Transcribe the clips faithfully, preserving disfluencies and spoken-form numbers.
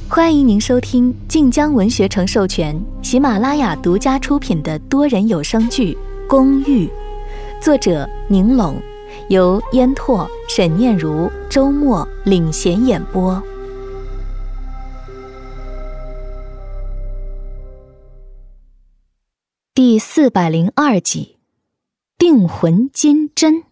欢迎您收听晋江文学城授权、喜马拉雅独家出品的多人有声剧《公寓》，作者宁龙，由烟拓、沈念如、周末领衔演播。第四百零二集，定魂金针。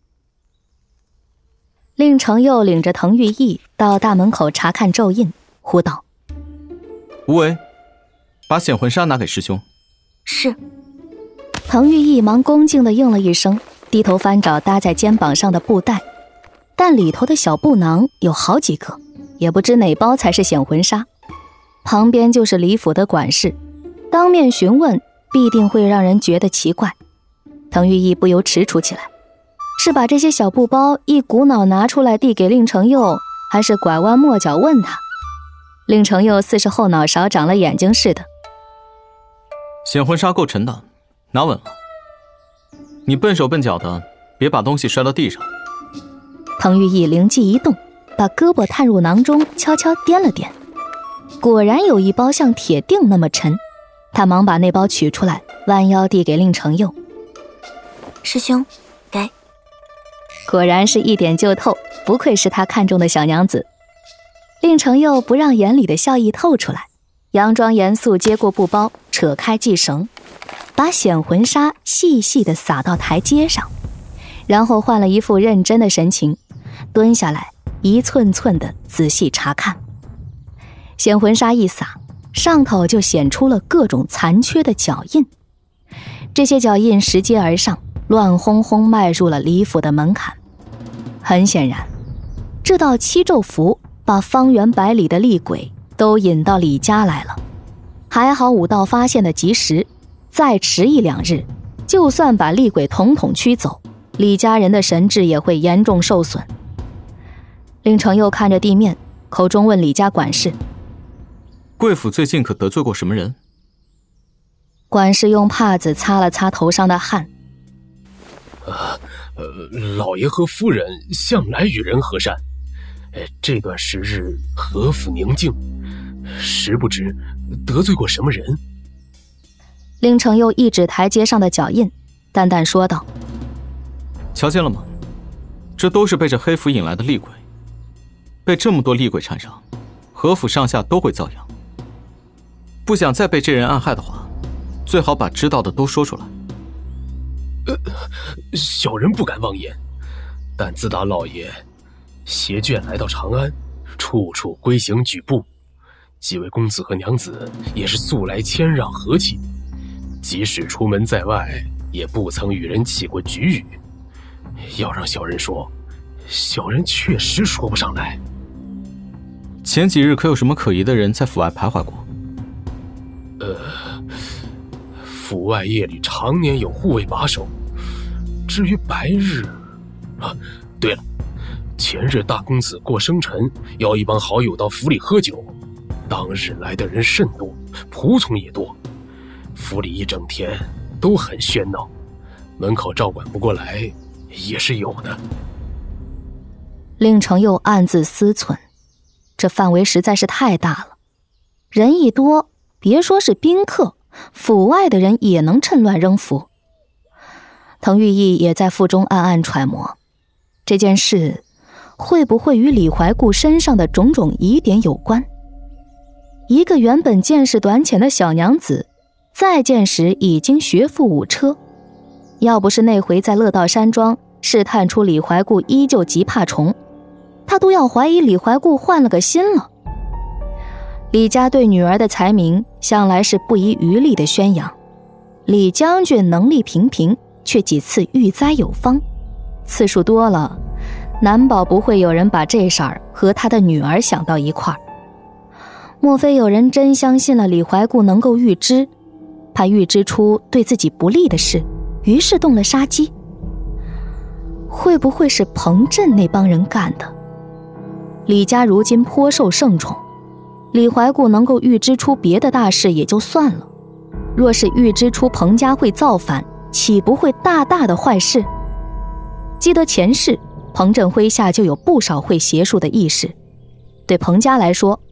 令程佑领着滕玉义到大门口查看咒印，呼道：“ 无为，把显魂纱拿给师兄。” 是。滕玉义忙恭敬地应了一声，低头翻找搭在肩膀上的布袋，但里头的小布囊有好几个，也不知哪包才是显魂纱。旁边就是李府的管事，当面询问必定会让人觉得奇怪。滕玉义不由踟蹰起来，是把这些小布包一股脑拿出来递给令程佑，还是拐弯抹角问他？令程佑似是后脑勺长了眼睛似的。 显魂纱够沉的，拿稳了。你笨手笨脚的，别把东西摔到地上。 滕玉义灵机一动，把胳膊探入囊中，悄悄掂了掂，果然有一包像铁锭那么沉。他忙把那包取出来，弯腰递给令程佑。 师兄，给。 果然是一点就透，不愧是他看中的小娘子。令程佑不让眼里的笑意透出来，佯装严肃接过布包，扯开系绳，把显魂纱细细地撒到台阶上，然后换了一副认真的神情，蹲下来一寸寸地仔细查看。显魂纱一撒，上头就显出了各种残缺的脚印，这些脚印拾阶而上，乱哄哄迈入了李府的门槛。很显然，这道七咒符把方圆百里的厉鬼都引到李家来了。还好武道发现的及时，再迟一两日，就算把厉鬼统统驱走，李家人的神智也会严重受损。令程佑看着地面，口中问李家管事：“ 贵府最近可得罪过什么人？” 管事用帕子擦了擦头上的汗。 呃呃，老爷和夫人向来与人和善，这段时日和府宁静，实不知得罪过什么人。 令程佑一指台阶上的脚印，淡淡说道：“ 瞧见了吗？这都是被这黑府引来的厉鬼，被这么多厉鬼缠上，和府上下都会遭殃。不想再被这人暗害的话，最好把知道的都说出来。” 呃，小人不敢妄言，但自打老爷携眷来到长安，处处规行矩步，几位公子和娘子也是素来谦让和气，即使出门在外，也不曾与人起过局语。要让小人说，小人确实说不上来。 前几日可有什么可疑的人在府外徘徊过？ 呃，府外夜里常年有护卫把守，至于白日，啊，对了，前日大公子过生辰，邀一帮好友到府里喝酒，当日来的人甚多，仆从也多，府里一整天都很喧闹，门口照管不过来也是有的。 令程佑暗自思忖，这范围实在是太大了，人一多，别说是宾客，府外的人也能趁乱扔符。滕玉义也在腹中暗暗揣摩，这件事会不会与李怀固身上的种种疑点有关？一个原本见识短浅的小娘子，再见时已经学富五车，要不是那回在乐道山庄试探出李怀固依旧极怕虫，他都要怀疑李怀固换了个心了。李家对女儿的才名向来是不遗余力的宣扬，李将军能力平平，却几次遇灾有方，次数多了，难保不会有人把这事儿和他的女儿想到一块儿。莫非有人真相信了李怀固能够预知，怕预知出对自己不利的事，于是动了杀机？会不会是彭镇那帮人干的？李家如今颇受盛宠，李怀固能够预知出别的大事也就算了，若是预知出彭家会造反，岂不会大大的坏事？记得前世彭镇麾下就有不少会邪术的义士，对彭家来说，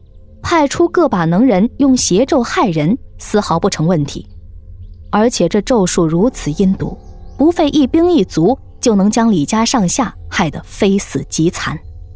派出个把能人用邪咒害人，丝毫不成问题。而且这咒术如此阴毒，不费一兵一卒就能将李家上下害得非死即残。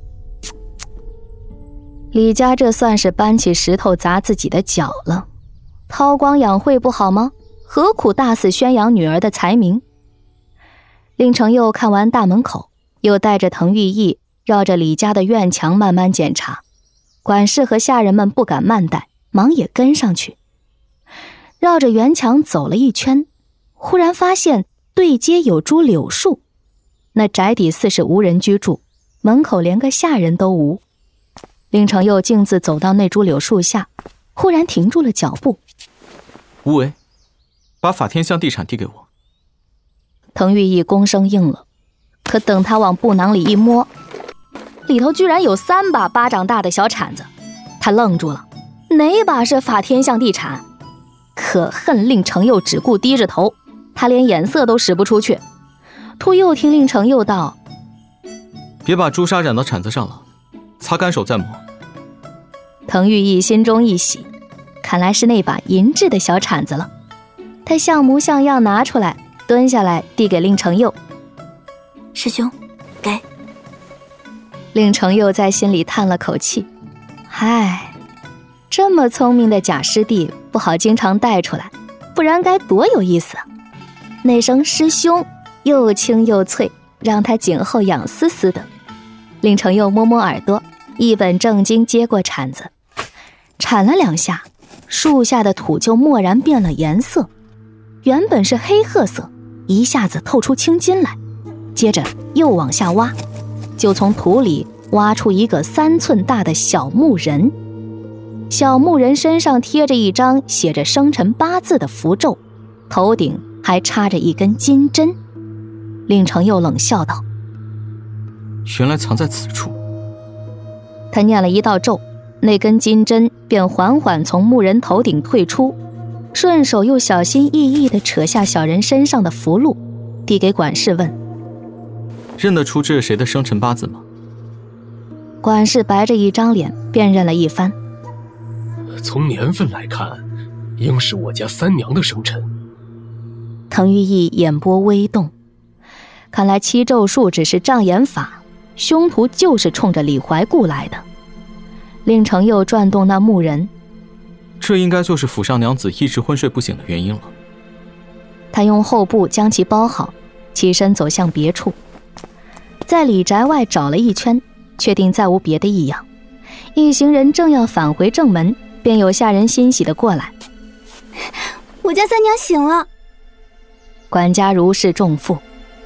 李家这算是搬起石头砸自己的脚了，韬光养晦不好吗？何苦大肆宣扬女儿的才名？令程佑看完大门口，又带着滕玉义绕着李家的院墙慢慢检查，管事和下人们不敢慢待，忙也跟上去。绕着园墙走了一圈，忽然发现对街有株柳树，那宅邸似是无人居住，门口连个下人都无。令程佑径自走到那株柳树下，忽然停住了脚步。 无为，把法天象地铲递给我。 滕玉义躬声应了，可等他往布囊里一摸，里头居然有三把巴掌大的小铲子，他愣住了，哪把是法天象地铲？可恨令程佑只顾低着头，他连眼色都使不出去。突又听令程佑道： 别把朱砂染到铲子上了，擦干手再磨。 滕玉义心中一喜，看来是那把银质的小铲子了。他像模像样拿出来，蹲下来递给令程佑。 师兄，给。 令程佑在心里叹了口气，唉，这么聪明的假师弟不好经常带出来，不然该多有意思啊。那声师兄又轻又脆，让他颈后痒丝丝的。令程佑摸摸耳朵，一本正经接过铲子，铲了两下，树下的土就蓦然变了颜色，原本是黑褐色，一下子透出青金来，接着又往下挖，就从土里挖出一个三寸大的小木人。小木人身上贴着一张写着生辰八字的符咒，头顶还插着一根金针。令程佑冷笑道： 原来藏在此处。 他念了一道咒，那根金针便缓缓从木人头顶退出，顺手又小心翼翼地扯下小人身上的符箓，递给管事问： 认得出这是谁的生辰八字吗？ 管事白着一张脸辨认了一番， 从年份来看，应是我家三娘的生辰。 滕玉义眼波微动，看来七咒术只是障眼法，凶徒就是冲着李怀故来的。令程佑转动那木人， 这应该就是府上娘子一直昏睡不醒的原因了。 他用厚布将其包好，起身走向别处，在李宅外找了一圈，确定再无别的异样。一行人正要返回正门，便有下人欣喜地过来： 我家三娘醒了。 管家如释重负：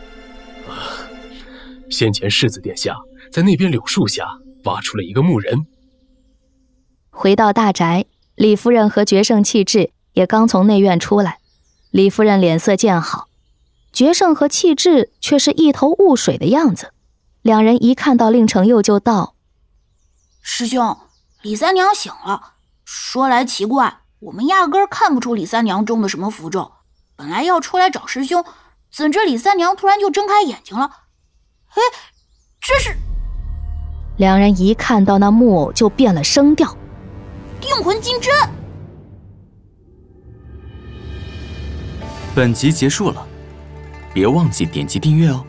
先前世子殿下在那边柳树下挖出了一个木人。 回到大宅，李夫人和决胜气质也刚从内院出来。李夫人脸色渐好，决胜和气质却是一头雾水的样子。两人一看到令程佑就道： 师兄，李三娘醒了。说来奇怪，我们压根儿看不出李三娘中的什么符咒，本来要出来找师兄，怎知李三娘突然就睁开眼睛了。哎，这是…… 两人一看到那木偶就变了声调： 定魂金针。 本集结束了，别忘记点击订阅哦。